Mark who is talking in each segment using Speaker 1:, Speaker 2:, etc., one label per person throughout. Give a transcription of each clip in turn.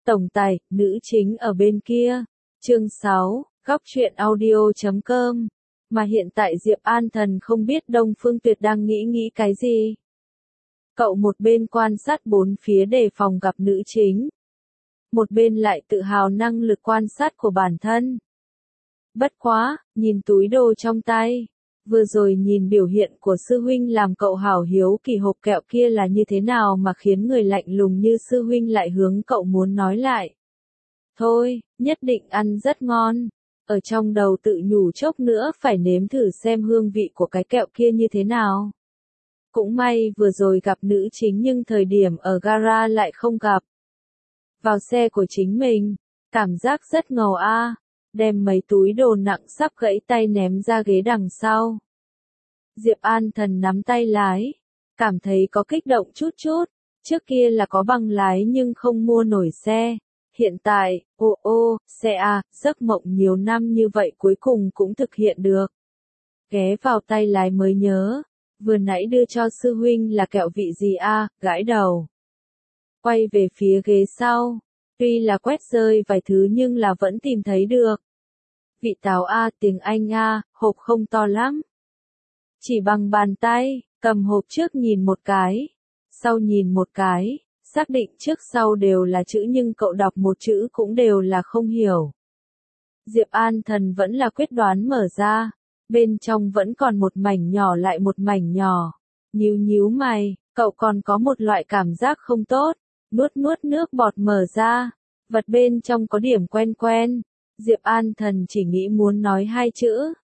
Speaker 1: Tổng tài, nữ chính ở bên kia. Chương 6, góc truyện audio.com. Mà hiện tại Diệp An Thần không biết Đông Phương Tuyệt đang nghĩ cái gì. Cậu một bên quan sát bốn phía đề phòng gặp nữ chính. Một bên lại tự hào năng lực quan sát của bản thân. Bất quá, nhìn túi đồ trong tay. Vừa rồi nhìn biểu hiện của sư huynh làm cậu hảo hiếu kỳ hộp kẹo kia là như thế nào mà khiến người lạnh lùng như sư huynh lại hướng cậu muốn nói lại. Thôi, nhất định ăn rất ngon. Ở trong đầu tự nhủ chốc nữa phải nếm thử xem hương vị của cái kẹo kia như thế nào. Cũng may vừa rồi gặp nữ chính nhưng thời điểm ở gara lại không gặp. Vào xe của chính mình, cảm giác rất ngầu a. Đem mấy túi đồ nặng sắp gãy tay ném ra ghế đằng sau. Diệp An Thần nắm tay lái, cảm thấy có kích động chút. Trước kia là có bằng lái nhưng không mua nổi xe. Hiện tại, xe a, giấc mộng nhiều năm như vậy cuối cùng cũng thực hiện được. Ghé vào tay lái mới nhớ, vừa nãy đưa cho sư huynh là kẹo vị gì a, gãi đầu. Quay về phía ghế sau, tuy là quét rơi vài thứ nhưng là vẫn tìm thấy được. Vị táo a, tiếng Anh a, hộp không to lắm. Chỉ bằng bàn tay, cầm hộp trước nhìn một cái, sau nhìn một cái, xác định trước sau đều là chữ nhưng cậu đọc một chữ cũng đều là không hiểu. Diệp An Thần vẫn là quyết đoán mở ra, bên trong vẫn còn một mảnh nhỏ lại một mảnh nhỏ. Nhíu mày, cậu còn có một loại cảm giác không tốt, nuốt nước bọt mở ra, vật bên trong có điểm quen. Diệp An Thần chỉ nghĩ muốn nói hai chữ.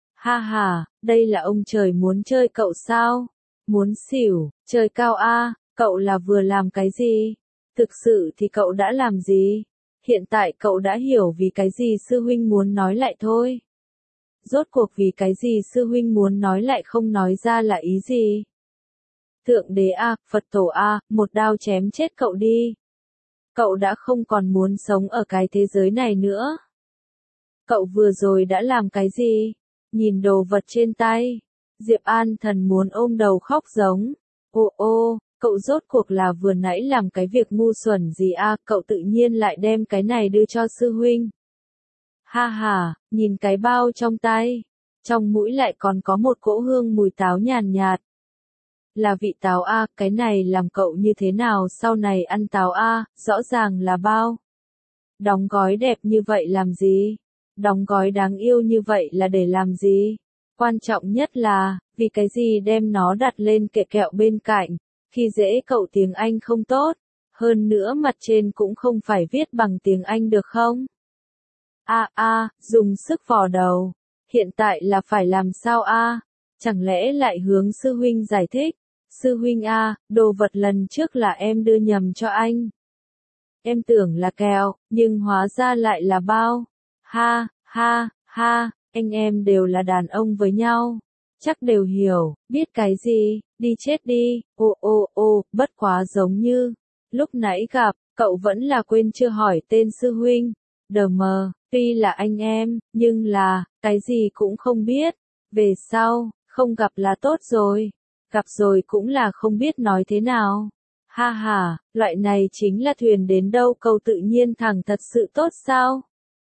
Speaker 1: Ha, đây là ông trời muốn chơi cậu sao? Muốn xỉu, trời cao a, cậu là vừa làm cái gì? Thực sự thì cậu đã làm gì? Hiện tại cậu đã hiểu vì cái gì sư huynh muốn nói lại thôi. Rốt cuộc vì cái gì sư huynh muốn nói lại không nói ra là ý gì? Thượng đế a, Phật tổ a, một đao chém chết cậu đi. Cậu đã không còn muốn sống ở cái thế giới này nữa. Cậu vừa rồi đã làm cái gì? Nhìn đồ vật trên tay, Diệp An Thần muốn ôm đầu khóc giống. Cậu rốt cuộc là vừa nãy làm cái việc ngu xuẩn gì a, cậu tự nhiên lại đem cái này đưa cho sư huynh. Ha, nhìn cái bao trong tay, trong mũi lại còn có một cỗ hương mùi táo nhàn nhạt. Là vị táo a, cái này làm cậu như thế nào sau này ăn táo a, rõ ràng là bao. Đóng gói đẹp như vậy làm gì? Đóng gói đáng yêu như vậy là để làm gì? Quan trọng nhất là, vì cái gì đem nó đặt lên kệ kẹo bên cạnh, khi dễ cậu tiếng Anh không tốt, hơn nữa mặt trên cũng không phải viết bằng tiếng Anh được không? Dùng sức vò đầu, hiện tại là phải làm sao a? Chẳng lẽ lại hướng sư huynh giải thích? Sư huynh a, đồ vật lần trước là em đưa nhầm cho anh. Em tưởng là kẹo, nhưng hóa ra lại là bao. Ha, anh em đều là đàn ông với nhau. Chắc đều hiểu, biết cái gì, đi chết đi. Bất quá giống như, lúc nãy gặp, cậu vẫn là quên chưa hỏi tên sư huynh. Tuy là anh em, nhưng là, cái gì cũng không biết. Về sau, không gặp là tốt rồi. Gặp rồi cũng là không biết nói thế nào. Ha, loại này chính là thuyền đến đâu câu tự nhiên thẳng thật sự tốt sao?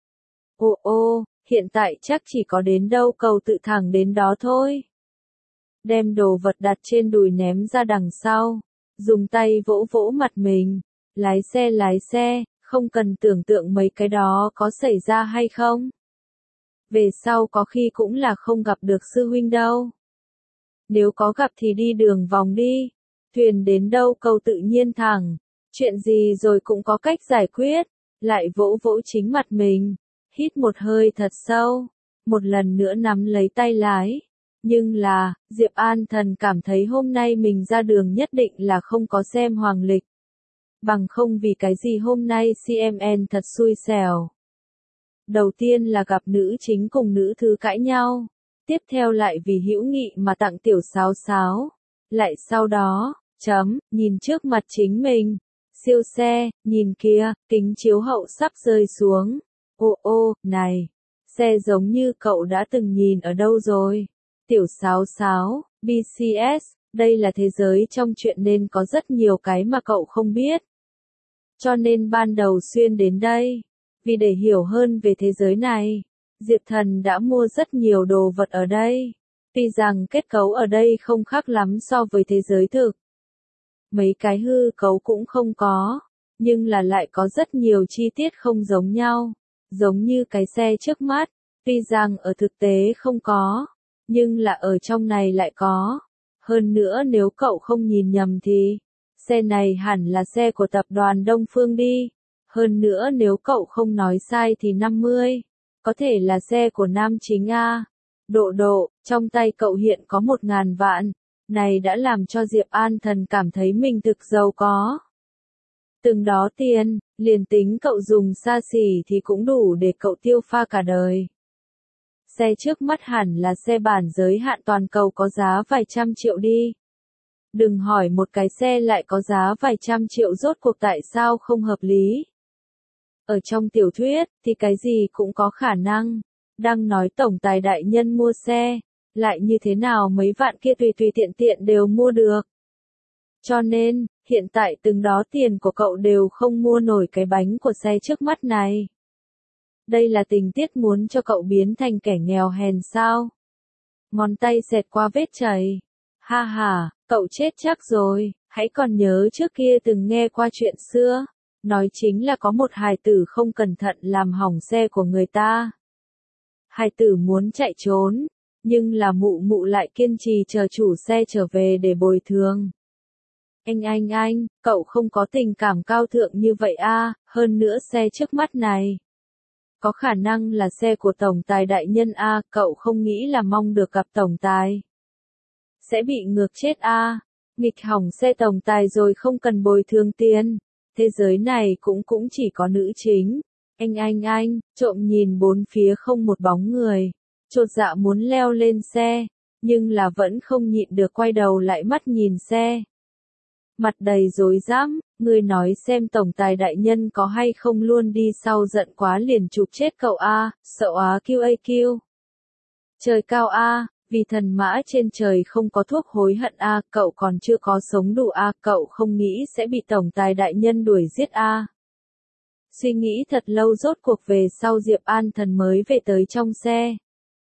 Speaker 1: Hiện tại chắc chỉ có đến đâu cầu tự thẳng đến đó thôi. Đem đồ vật đặt trên đùi ném ra đằng sau, dùng tay vỗ mặt mình, lái xe, không cần tưởng tượng mấy cái đó có xảy ra hay không. Về sau có khi cũng là không gặp được sư huynh đâu. Nếu có gặp thì đi đường vòng đi, thuyền đến đâu cầu tự nhiên thẳng, chuyện gì rồi cũng có cách giải quyết, lại vỗ chính mặt mình. Hít một hơi thật sâu, một lần nữa nắm lấy tay lái. Nhưng là, Diệp An Thần cảm thấy hôm nay mình ra đường nhất định là không có xem hoàng lịch. Bằng không vì cái gì hôm nay CMN thật xui xẻo. Đầu tiên là gặp nữ chính cùng nữ thứ cãi nhau. Tiếp theo lại vì hữu nghị mà tặng tiểu sáo. Lại sau đó, nhìn trước mặt chính mình. Siêu xe, nhìn kia, kính chiếu hậu sắp rơi xuống. Này, xe giống như cậu đã từng nhìn ở đâu rồi? Tiểu sáo, BCS, đây là thế giới trong chuyện nên có rất nhiều cái mà cậu không biết. cho nên ban đầu xuyên đến đây. Vì để hiểu hơn về thế giới này, Diệp Thần đã mua rất nhiều đồ vật ở đây. Tuy rằng kết cấu ở đây không khác lắm so với thế giới thực. Mấy cái hư cấu cũng không có, nhưng là lại có rất nhiều chi tiết không giống nhau. Giống như cái xe trước mắt, tuy rằng ở thực tế không có, nhưng là ở trong này lại có. Hơn nữa nếu cậu không nhìn nhầm thì, xe này hẳn là xe của tập đoàn Đông Phương đi. Hơn nữa nếu cậu không nói sai thì 50, có thể là xe của nam chính A. Độ, trong tay cậu hiện có 1.000 vạn, này đã làm cho Diệp An Thần cảm thấy mình thực giàu có. Từng đó tiền, liền tính cậu dùng xa xỉ thì cũng đủ để cậu tiêu pha cả đời. Xe trước mắt hẳn là xe bản giới hạn toàn cầu có giá vài trăm triệu đi. Đừng hỏi một cái xe lại có giá vài trăm triệu rốt cuộc tại sao không hợp lý. Ở trong tiểu thuyết thì cái gì cũng có khả năng. Đang nói tổng tài đại nhân mua xe, lại như thế nào mấy vạn kia tùy tiện tiện đều mua được. Cho nên, hiện tại từng đó tiền của cậu đều không mua nổi cái bánh của xe trước mắt này. Đây là tình tiết muốn cho cậu biến thành kẻ nghèo hèn sao? Ngón tay xẹt qua vết chảy. Ha ha, cậu chết chắc rồi, hãy còn nhớ trước kia từng nghe qua chuyện xưa. Nói chính là có một hài tử không cẩn thận làm hỏng xe của người ta. Hài tử muốn chạy trốn, nhưng là mụ lại kiên trì chờ chủ xe trở về để bồi thường. Anh, cậu không có tình cảm cao thượng như vậy à, hơn nữa xe trước mắt này. Có khả năng là xe của tổng tài đại nhân à, cậu không nghĩ là mong được gặp tổng tài. Sẽ bị ngược chết à, nghịch hỏng xe tổng tài rồi không cần bồi thường tiền. Thế giới này cũng chỉ có nữ chính. Anh, trộm nhìn bốn phía không một bóng người. Chột dạ muốn leo lên xe, nhưng là vẫn không nhịn được quay đầu lại mắt nhìn xe. Mặt đầy rối rắm, người nói xem tổng tài đại nhân có hay không luôn đi sau giận quá liền chụp chết cậu a, sợ á QAQ. Trời cao a, vì thần mã trên trời không có thuốc hối hận a, cậu còn chưa có sống đủ a, cậu không nghĩ sẽ bị tổng tài đại nhân đuổi giết a. Suy nghĩ thật lâu rốt cuộc về sau Diệp An Thần mới về tới trong xe.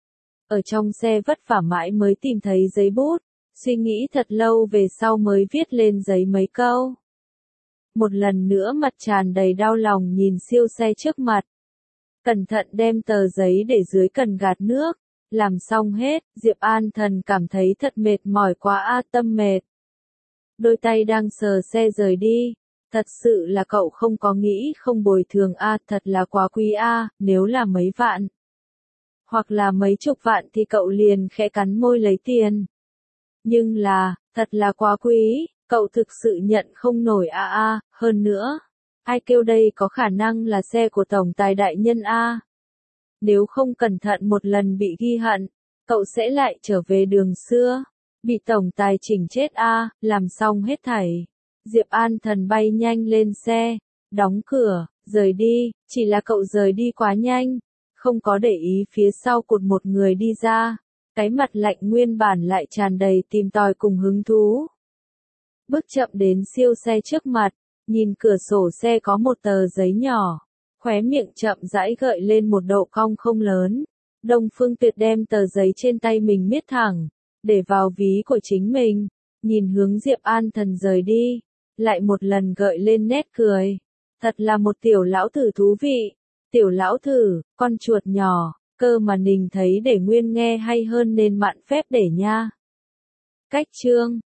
Speaker 1: Ở trong xe vất vả mãi mới tìm thấy giấy bút, suy nghĩ thật lâu về sau mới viết lên giấy mấy câu. Một lần nữa mặt tràn đầy đau lòng nhìn siêu xe trước mặt. Cẩn thận đem tờ giấy để dưới cần gạt nước. Làm xong hết, Diệp An Thần cảm thấy thật mệt mỏi quá a, tâm mệt. Đôi tay đang sờ xe rời đi. Thật sự là cậu không có nghĩ không bồi thường a, thật là quá quý a, nếu là mấy vạn. Hoặc là mấy chục vạn thì cậu liền khẽ cắn môi lấy tiền. Nhưng là, thật là quá quý, cậu thực sự nhận không nổi a. Hơn nữa, ai kêu đây có khả năng là xe của tổng tài đại nhân a. Nếu không cẩn thận một lần bị ghi hận, cậu sẽ lại trở về đường xưa, bị tổng tài chỉnh chết a. Làm xong hết thảy. Diệp An Thần bay nhanh lên xe, đóng cửa, rời đi, chỉ là cậu rời đi quá nhanh, không có để ý phía sau cột một người đi ra, cái mặt lạnh nguyên bản lại tràn đầy tìm tòi cùng hứng thú. Bước chậm đến siêu xe trước mặt, nhìn cửa sổ xe có một tờ giấy nhỏ, khóe miệng chậm rãi gợi lên một độ cong không lớn. Đông Phương Tuyệt đem tờ giấy trên tay mình miết thẳng, để vào ví của chính mình, nhìn hướng Diệp An Thần rời đi. Lại một lần gợi lên nét cười. Thật là một tiểu lão thử thú vị. Tiểu lão thử, con chuột nhỏ, cơ mà Nình thấy để nguyên nghe hay hơn nên mạn phép để nha. Cách chương